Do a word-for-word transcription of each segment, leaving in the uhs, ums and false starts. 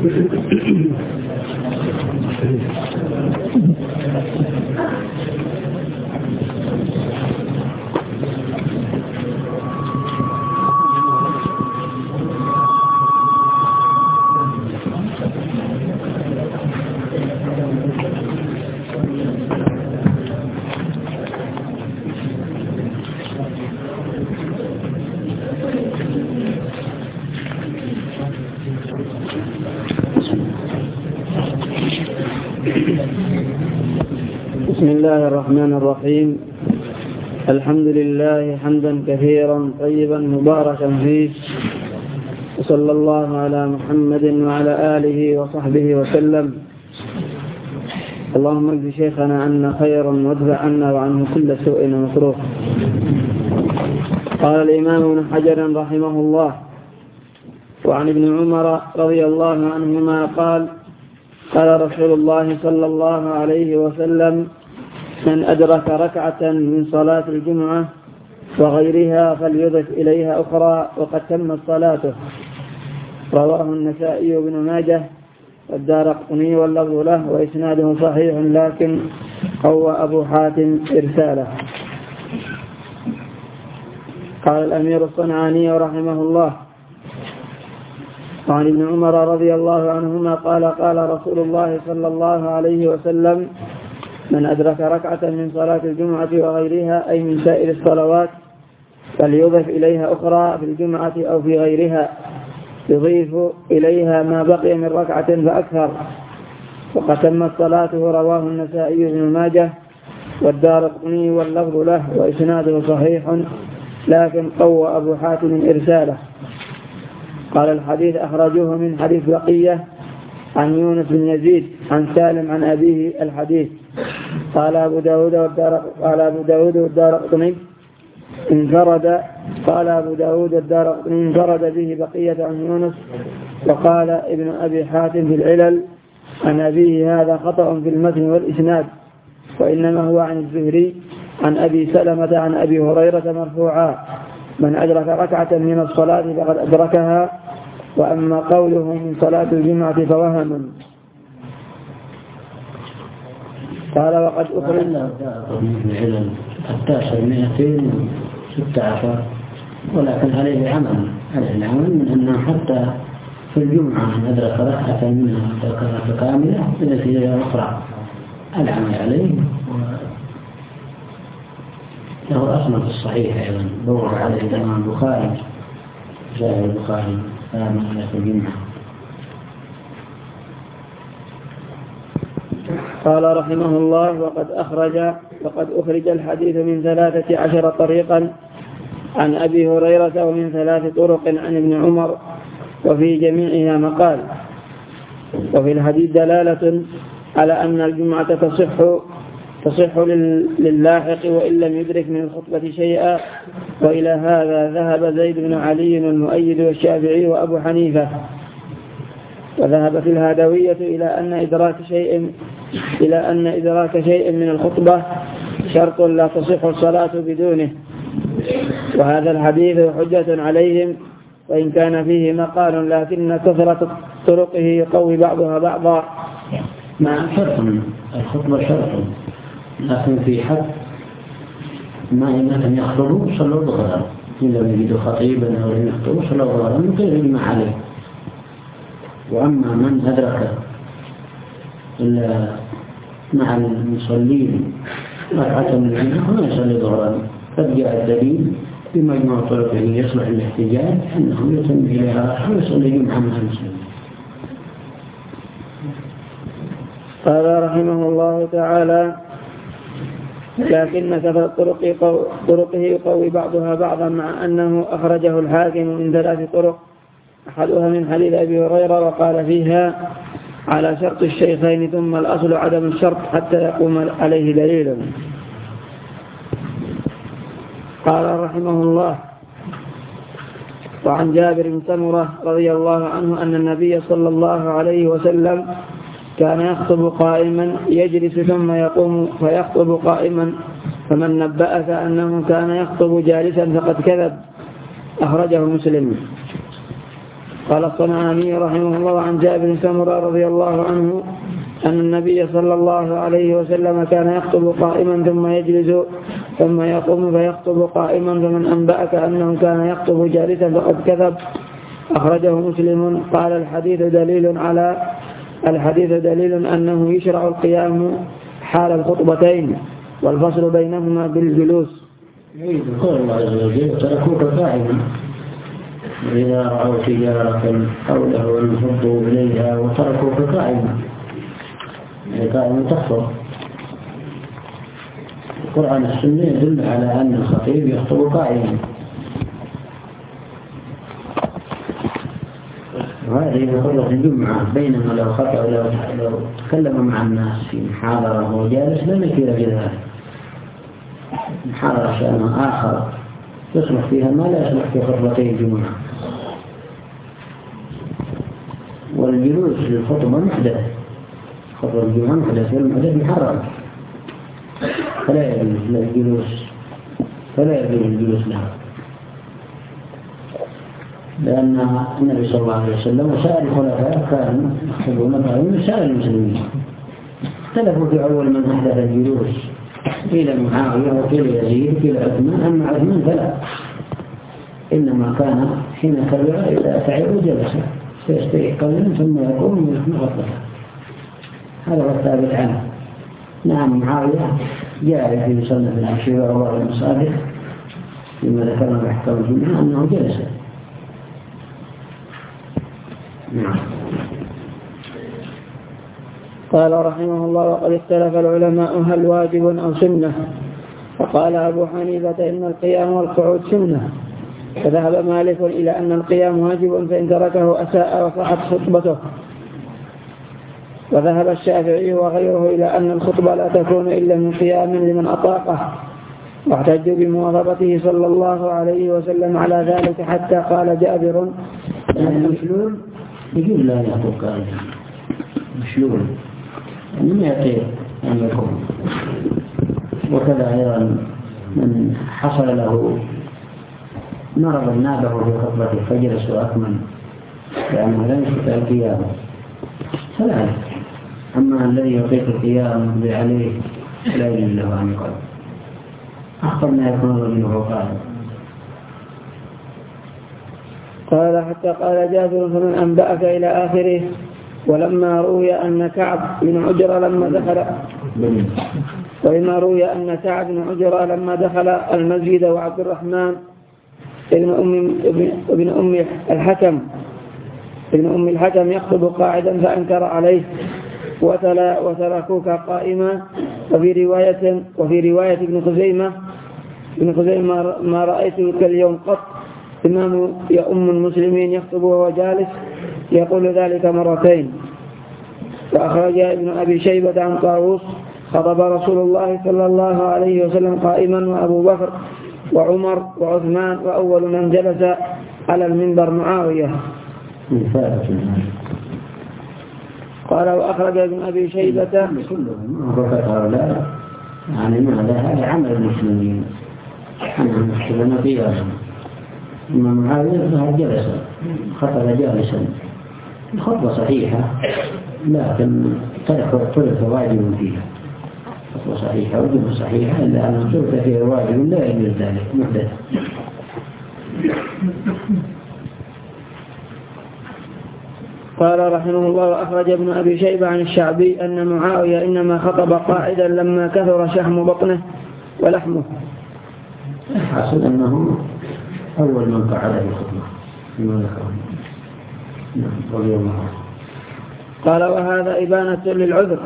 بسم الله الرحمن الرحيم. الحمد لله حمدا كثيرا طيبا مباركا فيه، وصلى الله على محمد وعلى آله وصحبه وسلم. اللهم اجز شيخنا عنا خيرا وادفع عنا وعنه كل سوء ومكروه. قال الإمام ابن حجر رحمه الله: وعن ابن عمر رضي الله عنهما قال: قال رسول الله صلى الله عليه وسلم: من أدرك ركعة من صلاة الجمعة وغيرها فليضف إليها أخرى وقد تمت صلاته. رواه النسائي وابن ماجه والدارقطني واللفظ له وإسناده صحيح، لكن هو أبو حاتم إرساله. قال الأمير الصنعاني رحمه الله: وعن ابن عمر رضي الله عنهما قال: قال رسول الله صلى الله عليه وسلم: من أدرك ركعة من صلاة الجمعة وغيرها، أي من سائر الصلوات، فليضف إليها أخرى في الجمعة أو في غيرها، يضيف إليها ما بقي من ركعة فأكثر، وقد تمت صلاته. رواه النسائي بن ماجه والدارقطني واللفظ له وإسناده صحيح، لكن قوى أبو حاتم إرساله. قال: الحديث أخرجوه من حديث بقية عن يونس بن يزيد عن سالم عن أبيه الحديث. قال أبو داود قال أبو داود والدارقطني انفرد قال أبو داود والدارقطني انفرد به بقية عن يونس. وقال ابن أبي حاتم في العلل عن أبيه: هذا خطأ في المتن والإسناد، وإنما هو عن الزهري عن أبي سلمة عن أبي هريرة مرفوعا: من أدرك ركعة من الصلاة فقد أدركها، وأما قوله من صلاة الجمعة فوهم. قال: وقد أخرج من العلل التاسع مئتين وستة عشر، ولكن عليه عمل عليه عمل من أنه حتى في الجمعة من أدرك ركعة منها أدركها كاملة إذا في أخرى العمل عليه، له أصل في الصحيح أيضا دور عليه الإمام البخاري جاء البخاري كلام في الجمعة. قال رحمه الله: وقد أخرج وقد أخرج الحديث من ثلاثة عشر طريقا عن أبي هريرة، ومن ثلاث طرق عن ابن عمر، وفي جميعها مقال. وفي الحديث دلالة على أن الجمعة تصح تصح للاحق وإن لم يدرك من الخطبة شيئا، وإلى هذا ذهب زيد بن علي والمؤيد والشافعي وأبو حنيفة. وذهبت الهادوية إلى أن إدراك شيء إلى أن إدراك شيء من الخطبة شرط لا تصح الصلاة بدونه، وهذا الحديث حجة عليهم وإن كان فيه مقال، لكن كثرة طرقه يقوي بعضها بعضا. مع شرط الخطبة شرط، لكن في حد ما إنهم يخطبوا صلوا ظهرا، إن لم يجدوا خطيبا أو لم يخطبوا صلوا ظهرا من غير ما عليه. وأما من أدرك إلا مع المصلين ركعة من الجمعة فما يصلي ظهرا، قد جاء الدليل بمجموع طرقه يصلح الاحتجاج أنه يتم إليها ويصلي جمعة مع المسلمين. قال رحمه الله تعالى: لكن كثرة طرقه يقوي بعضها بعضا، مع أنه أخرجه الحاكم من ثلاث طرق، أحدها من حديث أبي هريرة وقال فيها على شرط الشيخين، ثم الأصل عدم الشرط حتى يقوم عليه دليل. قال رحمه الله: وعن جابر بن سمرة رضي الله عنه أن النبي صلى الله عليه وسلم كان يخطب قائما يجلس ثم يقوم فيخطب قائما، فمن نبأك أنه كان يخطب جالسا فقد كذب. أخرجه مسلم. قال الصنعاني رحمه الله عن جابر بن سمرة رضي الله عنه أن النبي صلى الله عليه وسلم كان يخطب قائما ثم يجلس ثم يقوم فيخطب قائما، فمن أنبأك أنه كان يخطب جالسا فقد كذب. أخرجه مسلم. قال الحديث دليل على الحديث دليل أنه يشرع القيام حال الخطبتين والفصل بينهما بالجلوس. قال الله عز وجل تركوك قائما وإذا رأوا تجارة أو لهوا انفضوا إليها وتركوك قائما، يعني قائما تخطب. القرآن السنة يدل على أن الخطيب يخطب قائما، وهذه خطبة الجمعة. بينما لو خطأ لو لو تكلم مع الناس في محاضرة وهو جالس لا نكير بذلك. محاضرة شأن آخر يصلح فيها ما لا يصلح في خطبتي الجمعة. والجلوس للخطبة محدث، خطبة الجمعة محدث، والمحدث محرم، فلا يجوز الجلوس فلا يجوز الجلوس لها، لأن النبي صلى الله عليه وسلم وسائر الخلفاء كانوا يحبون من سائر المسلمين. اختلفوا في أول من أحدث الجلوس، قيل معاوية وقيل يزيد وقيل عثمان، أما عثمان فلا، إنما كان حين كبر إذا تعب جلس فيستريح قليلا ثم يقوم ويحمل خطبته. هذا هو الثابت عنه. نعم معاوية جاء في مسنة العشيرة ورواه المصادق فيما ذكرنا بأحكام الجمعة أنه جلس. نعم. قال رحمه الله: وقد اختلف العلماء هل واجب أو سنة؟ فقال أبو حنيفة إن القيام والقعود سنة، فذهب مالك إلى أن القيام واجب فإن تركه أساء وصحت خطبته، وذهب الشافعي وغيره إلى أن الخطبة لا تكون إلا من قيام لمن أطاقه، واحتجوا بمواظبته صلى الله عليه وسلم على ذلك حتى قال جابر: يعني مشلول يجب لا يطوق مشلول من يطيق أن يكون. وكذا أيضا من حصل له مرض نابه في خطبته فجلس وأكمل لأنه لا يستطيع القيام فلا. أما الذي يطيق القيام يقضي عليه لا يجوز له أن يقعد. أخطر ما يكون رجله قائما. قال حتى قال جابر: فمن أنبأك إلى آخره. ولما روي أن كعب بن عجرة لما دخل ولما روي أن كعب بن عجرة لما دخل المسجد وعبد الرحمن ابن أم ابن أم الحكم ابن أم الحكم يخطب قاعدا فأنكر عليه وتلا وتركوك قائما. وفي رواية وفي رواية ابن خزيمة ابن خزيمة ما رأيته كاليوم قط إمام يؤم المسلمين يخطب وهو جالس يقول ذلك مرتين. وأخرج ابن أبي شيبة عن طاووس: خطب رسول الله صلى الله عليه وسلم قائما وأبو بكر وعمر وعثمان، وأول من جلس على المنبر معاوية. قال: وأخرج ابن أبي شيبة كلهم هؤلاء يعني ماذا هذا عمل المسلمين، عمل المسلمين قياسا. أما معاوية جلس خطب جالسا، الخطبة صحيحة لكن ترك واجب فيها. خطبة صحيحة وجب صحيحة إلا أن ترك فيها واجب لا يجوز ذلك محدث. قال رحمه الله: وأخرج ابن أبي شيبة عن الشعبي أن معاوية إنما خطب قاعدا لما كثر شحم بطنه ولحمه. حصل أنه أول من قعد في الخطبة فيما ذكره. نعم رضي الله عنه. قال: وهذا إبانة للعذر،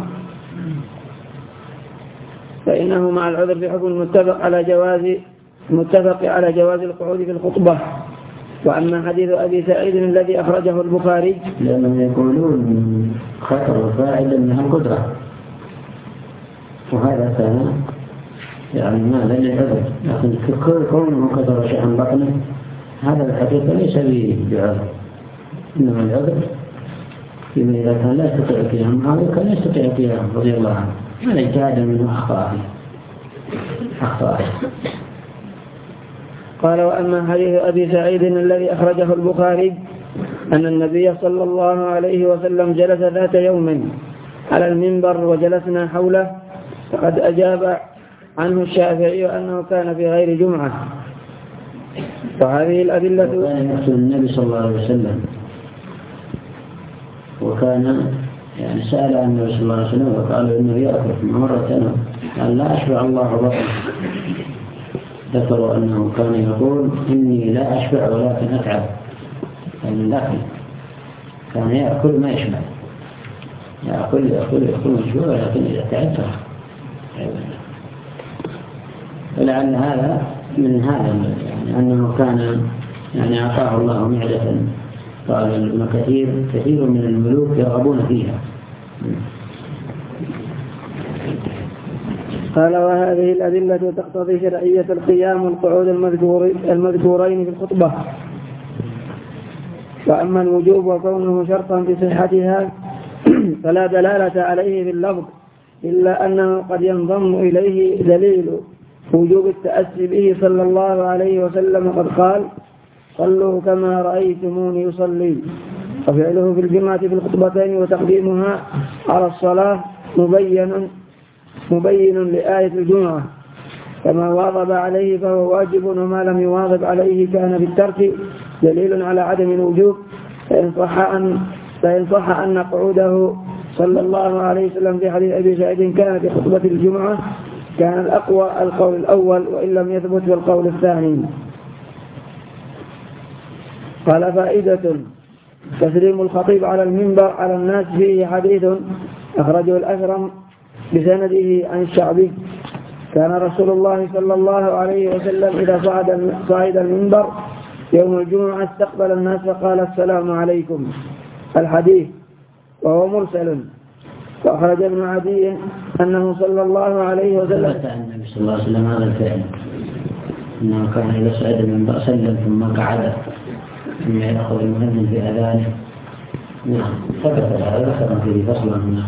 فإنه مع العذر في حكم المتفق على جواز متفق على جواز القعود في الخطبة. وأما حديث أبي سعيد الذي أخرجه البخاري لأنهم يقولون خطر الفاعل أنها القدرة، وهذا كان يعني ماذا للعذر، لكن كونه كثر شيئا بطنه هذا الحقيقة ليس بعذر، إنما العذر فيما إذا كان لا يستطيع قيام، هذا كان يستطيع قيام رضي الله عنه، هذا اجتهاد منه أخطاء أخطاء. قال: وأما حديث أبي سعيد الذي أخرجه البخاري أن النبي صلى الله عليه وسلم جلس ذات يوم على المنبر وجلسنا حوله، فقد أجاب عنه الشافعي أنه كان في غير جمعة. وهذه الأدلة وكان يقتل النبي صلى الله عليه وسلم، وكان يعني سأل عن النبي صلى الله عليه وسلم وقال إنه يأكل مرة، قال لا أشبع الله بطنه. ذكروا أنه كان يقول إني لا أشبع ولكن أتعب، يعني الأكل كان يأكل ما يشبع، يأكل يأكل يأكل مشبوع، ولكن إذا تعب ولعل هذا من هذا يعني أنه كان يعني أعطاه الله معدة. قال ابن كثير كثير من الملوك يرغبون فيها. قال وهذه الأدلة تقتضي شرعية القيام والقعود المذكورين في الخطبة. وأما الوجوب وكونه شرطا في صحتها فلا دلالة عليه في اللفظ، إلا أنه قد ينضم إليه دليل وجوب التأسي به صلى الله عليه وسلم، قد قال صلوا كما رأيتموني يصلي. وفعله في الجمعة في الخطبتين وتقديمها على الصلاة مبين مبين لآية الجمعة، فما واظب عليه فهو واجب، وما لم يواظب عليه كان بالترك دليل على عدم الوجوب. فإن صح أن, فإن صح أن قعوده صلى الله عليه وسلم في حديث أبي سعيد كان في خطبة الجمعة كان الأقوى القول الأول، وإن لم يثبت والقول الثاني. قال فائدة: تسليم الخطيب على المنبر على الناس فيه حديث أخرجه الأثرم بسنده عن الشعبي: كان رسول الله صلى الله عليه وسلم إذا صعد صعد المنبر يوم الجمعة استقبل الناس فقال السلام عليكم. الحديث وهو مرسل. وأخرج ابن عدي أنه صلى الله عليه وسلم ثبت عن النبي صلى الله عليه وسلم هذا الفعل، أنه كان إذا صعد المنبر سلم ثم قعد ثم يأخذ المؤذن في أذانه. نعم ثبت هذا، ذكر فيه فصلا هنا.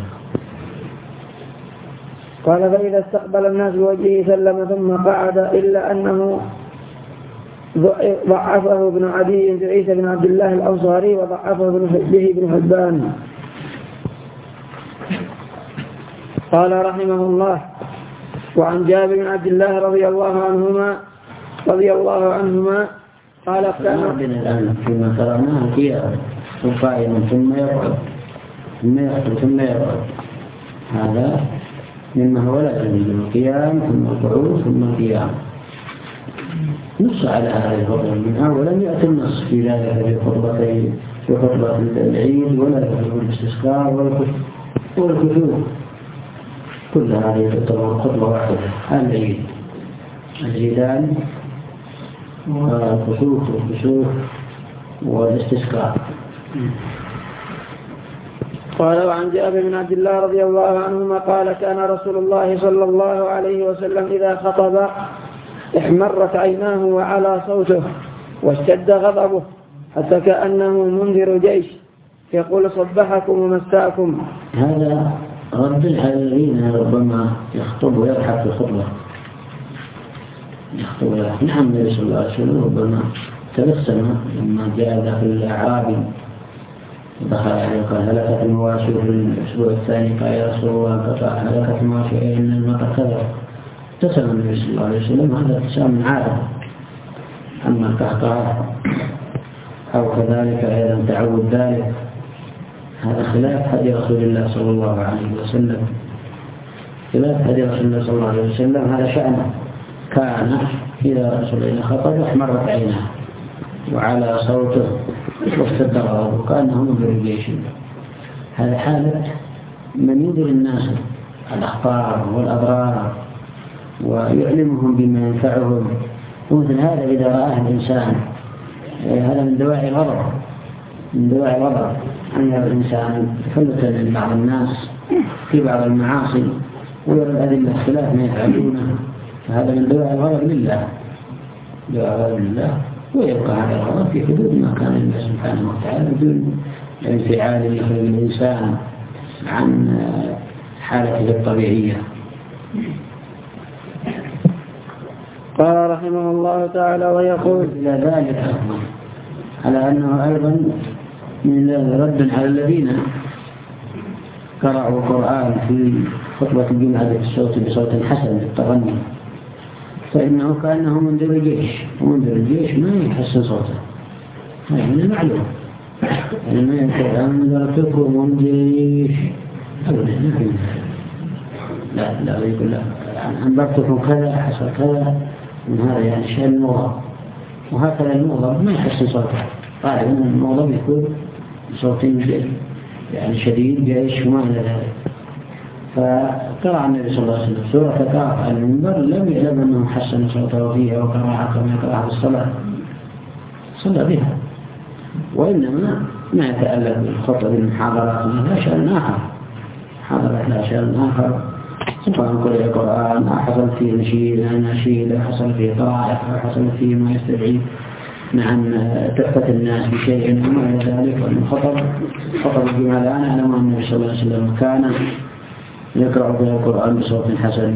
قال فإذا استقبل الناس بوجهه سلم ثم قعد، إلا أنه ضعفه ابن عدي في عيسى بن عبد الله الأنصاري، وضعفه به ابن حبان. قال رحمه الله: وعن جابر بن عبد الله رضي الله عنهما رضي الله عنهما قال كان ربنا الآن فيما قرأناه قيام وقائم ثم يقعد ثم يقعد ثم يقعد، هذا مما هو لا يجوز، قيام ثم قعود ثم قيام. نص على هذه الخطبة من أول لم يأتي النص في ذلك في خطبتين، في خطبة العيد ولا في الاستسقاء ولا الكسوف، كل هذه تعتبر خطبة واحدة: العيد، العيدان، والكسوف والكسوف والاستسقاء. قال وعن جابر بن عبد الله رضي الله عنهما قال كان رسول الله صلى الله عليه وسلم إذا خطب احمرت عيناه وعلى صوته واشتد غضبه حتى كأنه منذر جيش يقول صبحكم ومساكم. هذا رد الذين ربما يخطب ويضحك في الخطبة، يخطب ويضحك. نعم النبي صلى الله عليه وسلم ربما تبسم لما جاء داخل الأعرابي دخل عليه قال هلكت المواشي في الأسبوع الثاني، قال يا رسول الله قطع هلكت المواشي إن المطر كذا. ابتسم النبي صلى الله عليه وسلم، هذا ابتسام عادة. أما القهقه أو كذلك أيضا تعود ذلك، هذا خلاف هدي رسول الله صلى الله عليه وسلم، خلاف هدي رسول الله صلى الله عليه وسلم. هذا شأنه، كان إذا رسول الله خطب احمرت عينه وعلى صوته واشتد غضبه وكأنه منذر الجيش. هذا حالة من ينذر الناس الأخطار والأضرار ويعلمهم بما ينفعهم. ومثل هذا إذا رآه الإنسان، هذا من دواعي الغضب، من دواعي الغضب أن الإنسان يفلت لبعض الناس في بعض المعاصي ويرى الأذلة اختلاف ما يفعلونه، فهذا من دواعي الغضب لله، دواعي الغضب لله. ويبقى هذا الغضب في حدود ما كان الله سبحانه وتعالى بدون انفعال يخرج الإنسان عن حالته الطبيعية. قال رحمه الله تعالى ويقول إلى ذلك على أنه أيضا من رد على الذين قرأوا القرآن في خطبة الجمعة بالصوت بصوت حسن بالتغني، فإنه كأنه منذر الجيش، ومنذر الجيش ما يحسن صوته، هذا من المعلوم. يعني ما يقول أنا ذكركم منذر الجيش أبدا، ما في. لا لا يقول لا أنبرتكم كذا حصل كذا، من هذا يعني شيء الموضوع. وهكذا الموضوع ما يحسن صوته، قاعد من الموضوع يكون صوت يعني شديد جيش وما إلى ذلك. فقرأ النبي صلى الله عليه وسلم سورة قراءة على المنبر، لم يعلم أنه حسن صوته فيها وقراءة كما يقرأها في الصلاة، صلى بها. وإنما ما يتألف بالخطب المحاضرات لا شأن آخر، محاضرات لا شأن آخر، سواء قرأ القرآن حصل فيه نشيد نشيد، حصل فيه طائف، حصل فيه ما يستدعي نعم تحفة الناس بشيء وما إلى ذلك. وأن خطب خطب الجمعة الآن على ما النبي صلى الله عليه وسلم كان يقرأ فيها القرآن بصوت حسن.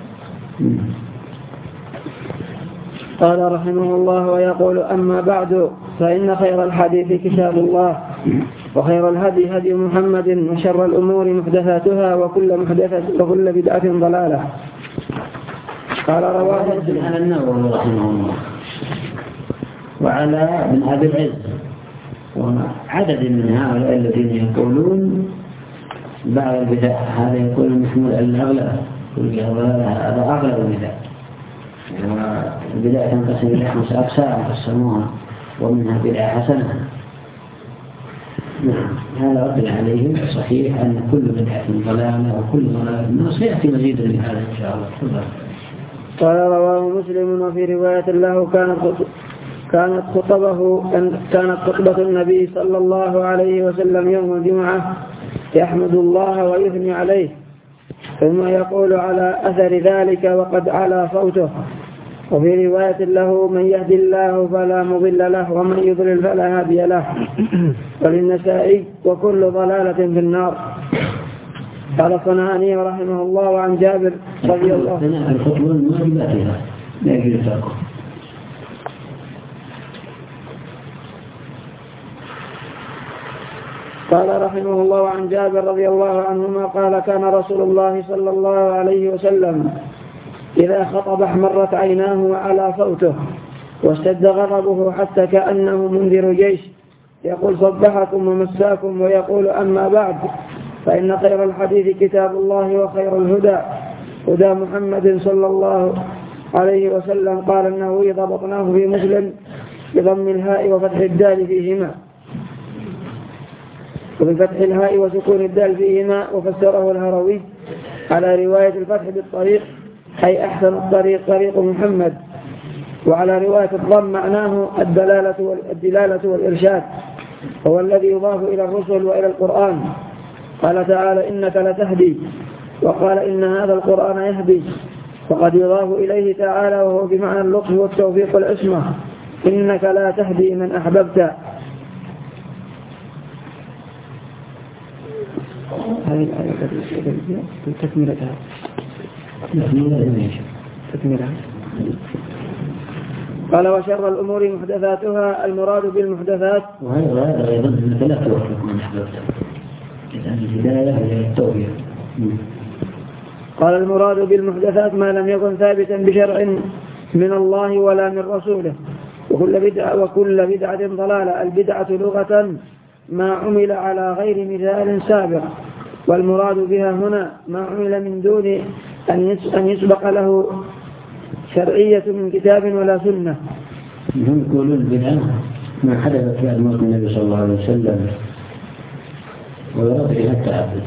قال رحمه الله: ويقول: أما بعد، فإن خير الحديث كتاب الله، وخير الهدي هدي محمد، وشر الأمور محدثاتها، وكل محدثة وكل بدعة ضلالة. قال رواه على النووي رحمه الله وعلى من أبي العز وعدد من هؤلاء الذين يقولون بعض البدع، هذا يقول محمود الأغلب، هذا أغلب البدع، والبدع تنقسم إلى خمس أقسام قسموها، ومنها بدعة حسنة. نعم، هذا رد عليهم. صحيح أن كل بدعة ضلالة وكل ضلالة الناس، يأتي مزيد لهذا إن شاء الله. قال رواه مسلم: وفي رواية له كانت كانت خطبه كانت خطبة النبي صلى الله عليه وسلم يوم الجمعة يحمد الله ويثني عليه، ثم يقول على أثر ذلك وقد علا صوته. وفي رواية له: من يهدي الله فلا مضل له، ومن يضلل فلا هادي له. وللنسائي: وكل ضلالة في النار. قال الصنعاني رحمه الله عن جابر رضي الله عنه قال رحمه الله عن جابر رضي الله عنهما قال: كان رسول الله صلى الله عليه وسلم إذا خطب احمرت عيناه وعلى صوته واشتد غضبه حتى كأنه منذر جيش، يقول: صبحكم ومساكم. ويقول: أما بعد، فإن خير الحديث كتاب الله، وخير الهدى هدى محمد صلى الله عليه وسلم. قال النووي: ضبطناه في مسلم بضم الهاء وفتح الدال فيهما، وبفتح الهاء وسكون الدال فيهما. وفسره الهروي على رواية الفتح بالطريق، أي أحسن الطريق طريق محمد، وعلى رواية الضم معناه الدلالة والدلالة والإرشاد، هو الذي يضاف إلى الرسل وإلى القرآن. قال تعالى: إنك لتهدي، وقال: إن هذا القرآن يهدي، وقد يضاف إليه تعالى وهو بمعنى اللطف والتوفيق والعصمة، إنك لا تهدي من أحببت. هذه الآية تكملتها تكملها. قال: وشر الأمور محدثاتها، المراد بالمحدثات وهذا أيضا ثلاثة وحكم محدثات الهداية هي التوبة. قال: المراد بالمحدثات ما لم يكن ثابتا بشرع من الله ولا من رسوله، وكل بدعة وكل بدعة ضلالة. البدعة لغة ما عمل على غير مثال سابق، والمراد بها هنا ما عمل من دون أن يسبق له شرعية من كتاب ولا سنة. هم يقولون البدعة ما حدث في موت النبي صلى الله عليه وسلم، ويراد بها التعبد،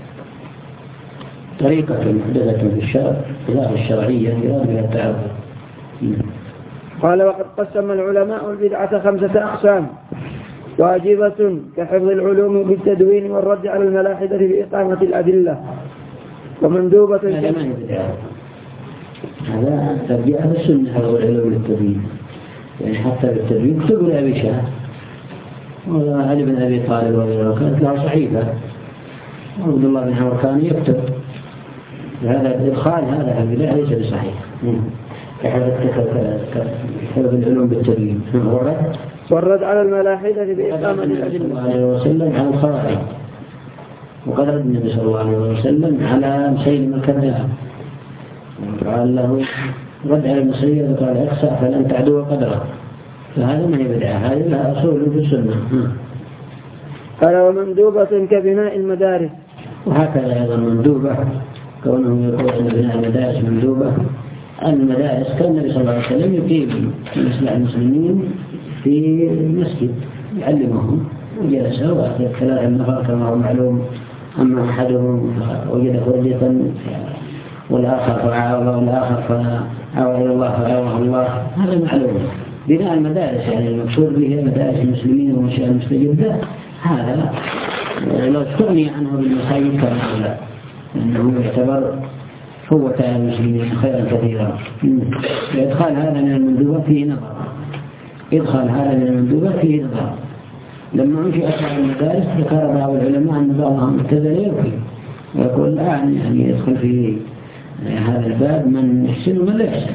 طريقة محدثة في الشرع غير الشرعية يراد بها التعبد. قال: وقد قسم العلماء البدعة خمسة أقسام: واجبة كحفظ العلوم بالتدوين والرد على الملاحدة بإقامة الأدلة، ومندوبة هذا ما يبدأ، هذا ترجع على السنة حفظ العلوم بالتدوين، يعني حتى بالتدوين كتب أبي شاه وعلي بن أبي طالب وغيره كانت له صحيفة، وعبد الله بن عمر كان يكتب. هذا الإدخال هذا البدع ليس بصحيح. كحفظ العلوم بالتدوين والرد والرد على الملاحدة بإقامة الأدلة. صلى الله عليه وسلم على الخوارج، وقد رد النبي صلى الله عليه وسلم على مسيلمة الكذاب، قال له رد على المسيلمة قال اخسأ فلن تعدو قدره، فهذا ما هي بدعة، هذه لها أصول في السنة. قال ومندوبة كبناء المدارس، وهكذا أيضا مندوبة كونه يقول أن بناء المدارس مندوبة. المدارس كان النبي صلى الله عليه وسلم يقيم مثل المسلمين في المسجد يعلمهم، وجلس وأخذ ثلاثة النفر كما هو معلوم، أما أحدهم وجد فرجة والآخر فعاوه والآخر فعاوه إلى الله فعاوه الله، هذا معلوم. بناء المدارس يعني المقصود به مدارس المسلمين ومنشأ المستجد، هذا لو استغني عنه بالمساجد كان أولى، لأنه يعتبر قوة المسلمين خيرا كثيرا. إدخال هذا من المندوبات فيه نظر، إدخال هذا من المندوبات فيه نظر. لما أنشئ أصحاب المدارس ذكر بعض العلماء أن بعضهم ابتدى يبكي ويقول الآن يعني يدخل في هذا الباب من يحسن ومن لا يحسن.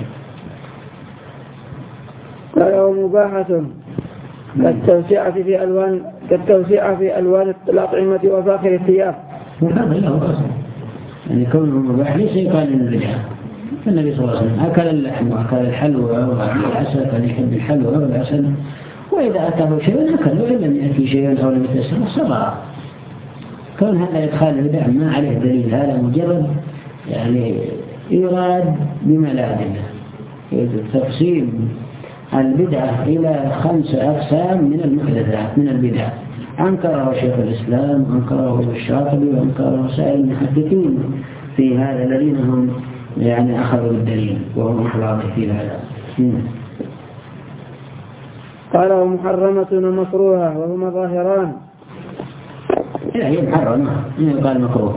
قال ومباحة كالتوسعة في ألوان كالتوسعة في ألوان الأطعمة وفاخر الثياب، وهذا له أصل، يعني كونه مباح ليس يقال إنه بدعة. النبي صلى الله عليه وسلم أكل اللحم وأكل الحلوى والعسل، كان يحب الحلوى والعسل، وإذا أتاه شيء أكل، وإن لم يأتي شيء أو لم يتسر صبر. كون هذا يدخل البدع ما عليه دليل، هذا مجرد يعني إيراد بما لا أدلة. تقسيم البدعة إلى خمس أقسام من المحدثات من البدع، أنكره شيخ الإسلام، أنكره الشاطبي، وأنكره سائر المحدثين في هذا الذين هم يعني أخذوا بالدليل وهم أحراط في هذا. قال ومحرمة ومكروهة وهما ظاهران. هي محرمة، قال مكروهة،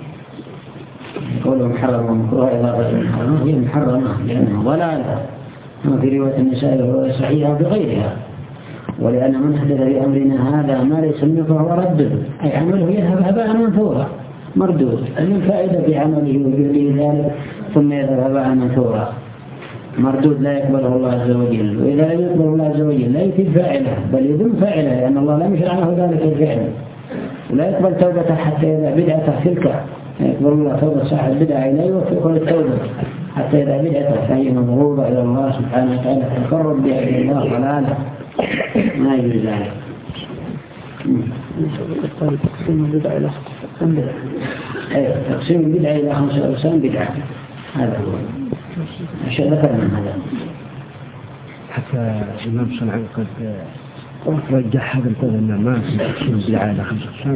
قوله محرمة ومكروهة إضافة محرمة، هي محرمة لأنه ضلالة، في رواية النساء وهو صحيحة بغيرها. ولأن من حدث في أمرنا هذا ما ليس منه فهو رد، أي عمله يذهب هباء منثورا مردود. من فائدة في عمله وجهده ذلك ثم يذهب هباء منثورا مردود لا يقبله الله عز وجل. وإذا لم يقبله الله عز وجل لا يفيد فاعله بل يذم فاعله، لأن الله لم يشرع له ذلك الفعل، ولا يقبل توبته حتى إذا بدعته تلك يقبل الله توبة صاحب البدعة لا يوفقه للتوبة حتى إذا بدعته فهي مضروبة إلى الله سبحانه وتعالى تقرب بها إلى الله ضلاله ما يجوز ذلك. تقسيم البدعة إلى خمسة بدعة. أيوة تقسيم البدعة إلى خمسة أقسام بدعة، هذا هو عشان ذكرنا هذا. حتى الإمام صنعاني قد رجح هذا القول أن ما في تقسيم البدعة إلى خمسة أقسام.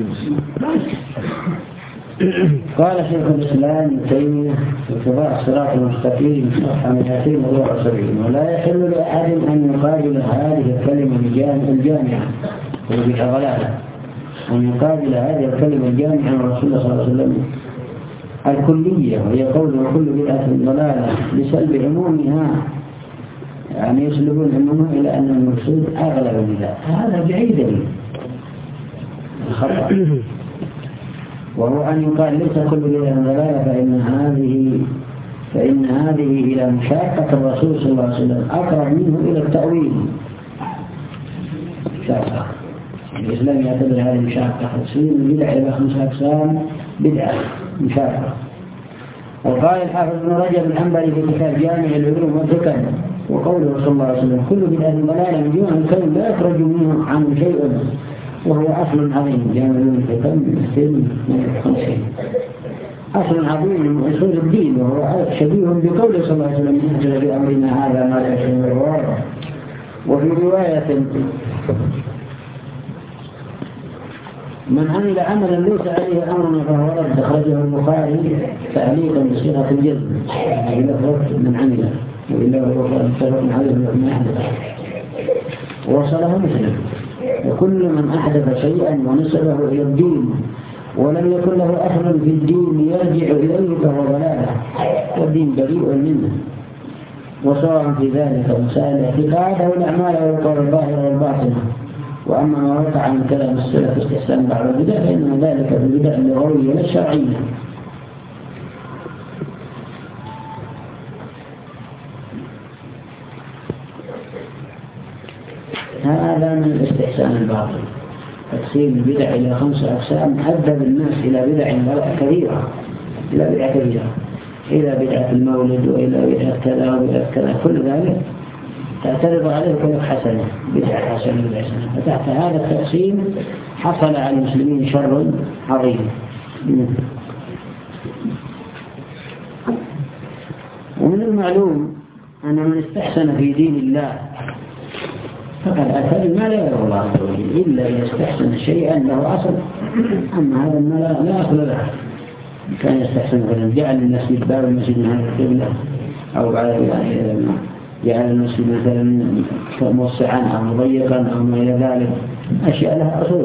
قال شيخ الإسلام ابن تيمية في اتباع الصراط المستقيم صفحة مئتين وأربعة وسبعين: ولا يحل لأحد أن يقابل هذه الكلمة الجامعة وبالغلالة أن يقابل هذه الكلمة الجامعة عن رسول الله صلى الله عليه وسلم الكلية، وهي قول وكل بدعة ضلالة لسلب عمومها، يعني يسلبون عمومها إلى أن المقصود أغلب البدع. هذا بعيد الخطأ، وهو أن يقال ليس كل بدعة ضلالة، فإن هذه فإن هذه إلى مشاقة الرسول صلى الله عليه وسلم أقرب منه إلى التأويل. مشاقة الإسلام يعتبر هذه مشاقة، تقسيم البدع إلى خمسة أقسام بدعة مشاقة. وقال الحافظ ابن رجب الحنبلي في كتاب جامع العلوم والحكم: وقوله صلى الله عليه وسلم كل بدعة ضلالة من جمع الكلم لا يخرج منه عنه شيء، وهو أصل عظيم. جامع العلوم والحكم من خمسين أصل عظيم من أصول الدين، وهو شبيه بقوله صلى الله عليه وسلم: من أجل بأمرنا هذا ما لا يشهد الرواه. وفي رواية: من عمل عملا ليس عليه أمرنا فهو رد، أخرجه البخاري تعليقا بصيغة الجزم بلفظ من عمل، وإلا هو متفق عليه من أحدث، وصله مسلم: وكل من أحدث شيئا ونسبه إلى الدين ولم يكن له أصل في الدين يرجع إليه فهو ضلالة، والدين بريء منه. وسواء في ذلك مسائل الاعتقاد أو الأعمال أو القول الظاهر والباطن. وأما ما وقع من كلام السلف استحسان بعض البدع فإن ذلك في البدع اللغوية لا الشرعية. هذا من الاستحسان الباطل. تقسيم البدع إلى خمسة أقسام أدى بالناس إلى بدع كثيرة، إلى بدع كثيرة، إلى بدعة المولد وإلى بدعة كذا وبدعة كذا، كل ذلك تعترض عليه كل حسنة، بدعة حسنة بدعة حسنة. فتحت هذا التقسيم حصل على المسلمين شر عظيم. ومن المعلوم أن من استحسن في دين الله فقد أتى بما لا يرى الله عز وجل، إلا إذا استحسن شيئا له أصل. أما هذا ما لا أصل له، كان يستحسن مثلا جعل المسجد باب المسجد من هذا القبلة، أو جعل المسجد مثلا موسعا أو مضيقا أو ما إلى ذلك، أشياء لها أصول.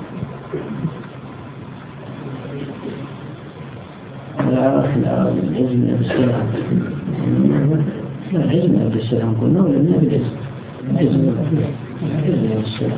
العزم بالسلام، لا العزم بالسلام كنا ولا النبي العزم بالسلام.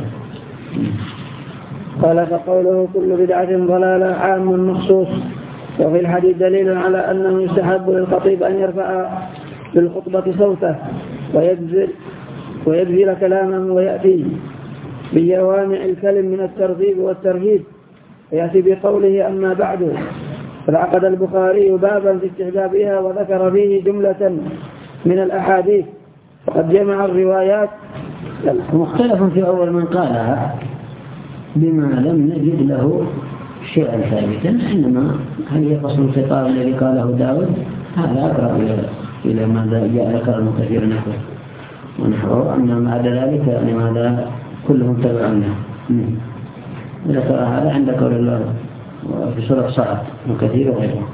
قال فقوله كل بدعة ضلالة عام مخصوص. وفي الحديث دليل على أنه يستحب للخطيب أن يرفع بالخطبة صوته ويبذل, ويبذل كلامه ويأتي بجوامع الكلم من الترغيب والترهيب، ويأتي بقوله أما بعد. فعقد البخاري بابا في استحبابها وذكر فيه جملة من الأحاديث، وقد جمع الروايات. مختلف في أول من قالها بما لم نجد له شيئا ثابتا، إنما هل يقصد الخطاب الذي قاله داود؟ هذا أقرب إلى ما جاء ذكر كثير نحوه ونحوه. أما بعد ذلك لماذا كلهم تبعونه؟ ذكر هذا عند قول الله في سورة صعد وكثير غيره.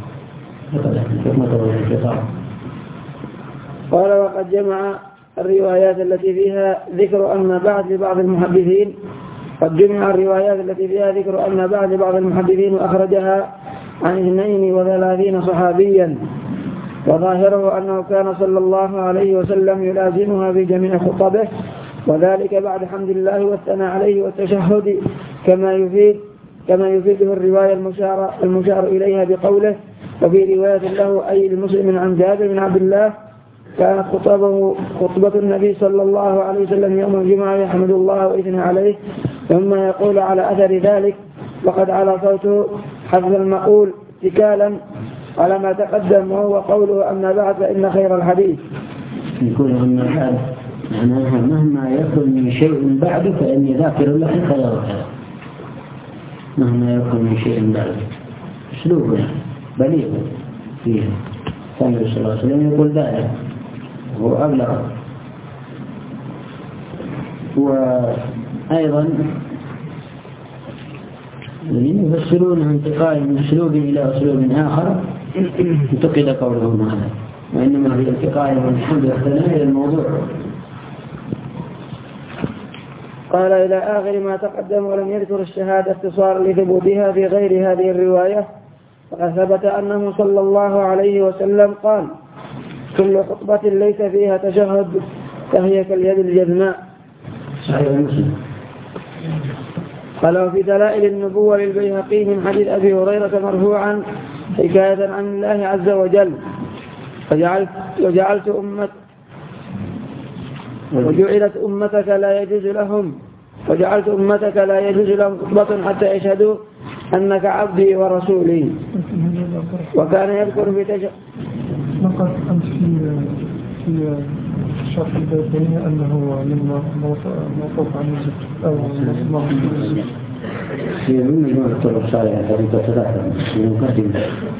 قال وقد جمع الروايات التي فيها ذكر أما بعد لبعض المحدثين قد جمع الروايات التي فيها ذكر أما بعد لبعض المحدثين وأخرجها عن اثنين وثلاثين صحابيا، وظاهره أنه كان صلى الله عليه وسلم يلازمها في جميع خطبه، وذلك بعد حمد الله والثناء عليه والتشهد، كما يفيد كما يفيده الرواية المشار, المشار إليها بقوله. وفي رواية له أي المسلم عن جابر بن عبد الله كانت خطبه خطبة النبي صلى الله عليه وسلم يوم الجمعة يحمد الله ويثنى عليه، ثم يقول على أثر ذلك وقد على صوته حفظ المقول اتكالا على ما تقدم، وهو قوله أما بعد فإن خير الحديث. يقول أما بعد معناها مهما يكن من شيء بعد فإني ذاكر لك خير، مهما يكن من شيء بعد أسلوبه بليغ فيه. النبي صلى الله عليه وسلم يقول ذلك هو أبلغ. وأيضا يفسرون انتقال من أسلوب إلى أسلوب آخر انتقد قولهم هذا، وإنما في انتقال من الحمد والثناء إلى الموضوع. قال إلى آخر ما تقدم ولم يذكر الشهادة اختصارا لثبوتها في غير هذه الرواية. وقد ثبت أنه صلى الله عليه وسلم قال كل خطبة ليس فيها تشهد فهي كاليد الجزماء. صحيح مسلم. قال وفي دلائل النبوة للبيهقي من حديث أبي هريرة مرفوعا حكاية عن الله عز وجل وجعلت, وجعلت أمت وجعلت أمتك لا يجوز لهم وجعلت أمتك لا يجوز لهم خطبة حتى يشهدوا أنك عبدي ورسولي. وكان يذكر في تشهد نقل أمس في شرح البيتين أنه مما موقوف عن الزكاة أو مصمم الزكاة في مجموعة الطرق صالحة طريقة ثلاثة من مقدمة.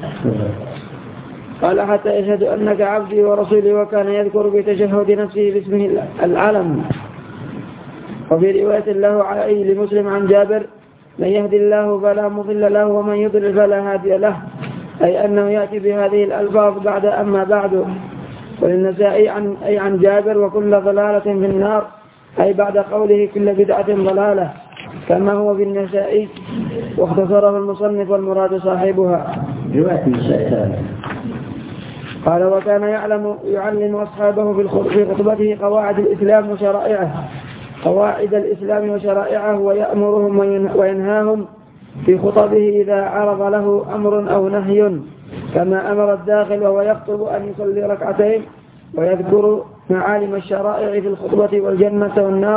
قال حتى يشهد أنك عبدي ورسولي. وكان يذكر بتشهد نفسه باسمه العلم. وفي رواية له أي لمسلم عن جابر من يهدي الله فلا مضل له ومن يضلل فلا هادي له، أي أنه يأتي بهذه الألفاظ بعد أما بعد. وللنسائي عن أي عن جابر وكل ضلالة في النار، أي بعد قوله كل بدعة ضلالة، كما هو في النسائي واختصره المصنف والمراد صاحبها. رواية النسائي. قال وكان يعلم يعلم أصحابه في خطبته قواعد الإسلام وشرائعه قواعد الإسلام وشرائعه ويأمرهم وينهاهم في خطبه إذا عرض له أمر أو نهي، كما أمر الداخل وهو يخطب أن يصلي ركعتين ويذكر معالم الشرائع في الخطبة والجنة والنار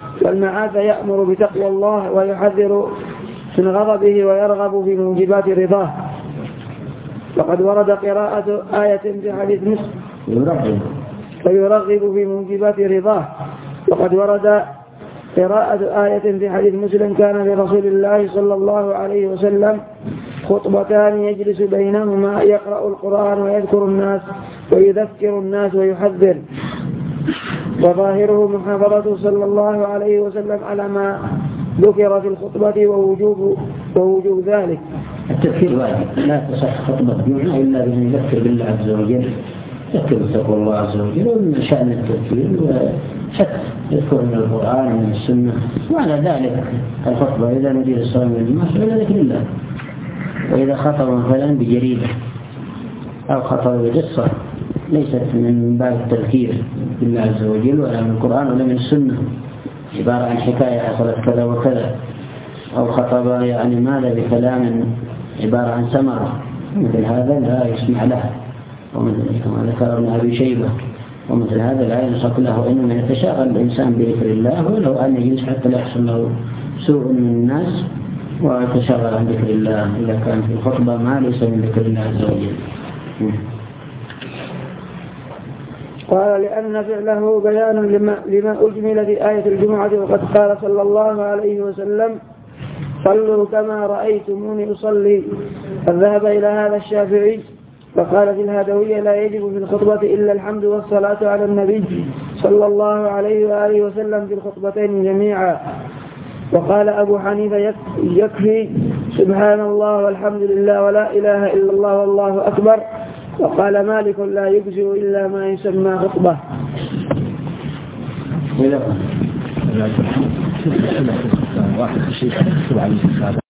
والمعاذ يأمر بتقوى الله ويحذر من غضبه ويرغب في موجبات رضاه. وقد ورد قراءة آية في حديث مسلم ويرغب في موجبات رضاه. وقد ورد قراءة آية في حديث مسلم كان لرسول الله صلى الله عليه وسلم خطبتان يجلس بينهما يقرأ القرآن ويذكر الناس ويذكر الناس ويحذر، وظاهره محافظته صلى الله عليه وسلم على ما ذكر في الخطبة ووجوب, ووجوب ذلك. التذكير واجب، لا تصح خطبة جمعة إلا بأن يذكر بالله عز وجل، يذكر بتقوى الله عز وجل، ومن شأن التذكير وحتى يذكر من القرآن ومن السنة. وعلى ذلك الخطبة إذا نجي للصلاة والجمعة فإلى ذكر الله. وإذا خطب مثلا بجريدة أو خطب بقصة ليست من باب التذكير بالله عز وجل ولا من القرآن ولا من السنة، عبارة عن حكاية حصلت كذا وكذا، أو خطب يعني ماذا بكلام عبارة عن سمرة، مثل هذا لا يسمع له، ومثل كما ذكر ابن أبي شيبة ومثل هذا لا ينصت له، وإنما يتشاغل الإنسان بذكر الله ولو أن يجلس حتى لا يحصل له سوء من الناس ويتشاغل عن ذكر الله إذا كان في الخطبة ما ليس من ذكر الله عز وجل. قال لأن فعله بيان لما, لما أجمل في آية الجمعة. وقد قال صلى الله عليه وسلم صلوا كما رأيتموني أصلي. فذهب إلى هذا الشافعي وقال في الهدوية لا يجب في الخطبة إلا الحمد والصلاة على النبي صلى الله عليه وآله وسلم في الخطبتين جميعا. وقال أبو حنيفة يكفي سبحان الله والحمد لله ولا إله إلا الله والله أكبر. وقال مالك لا يجزئ إلا ما يسمى خطبة. واحد شيء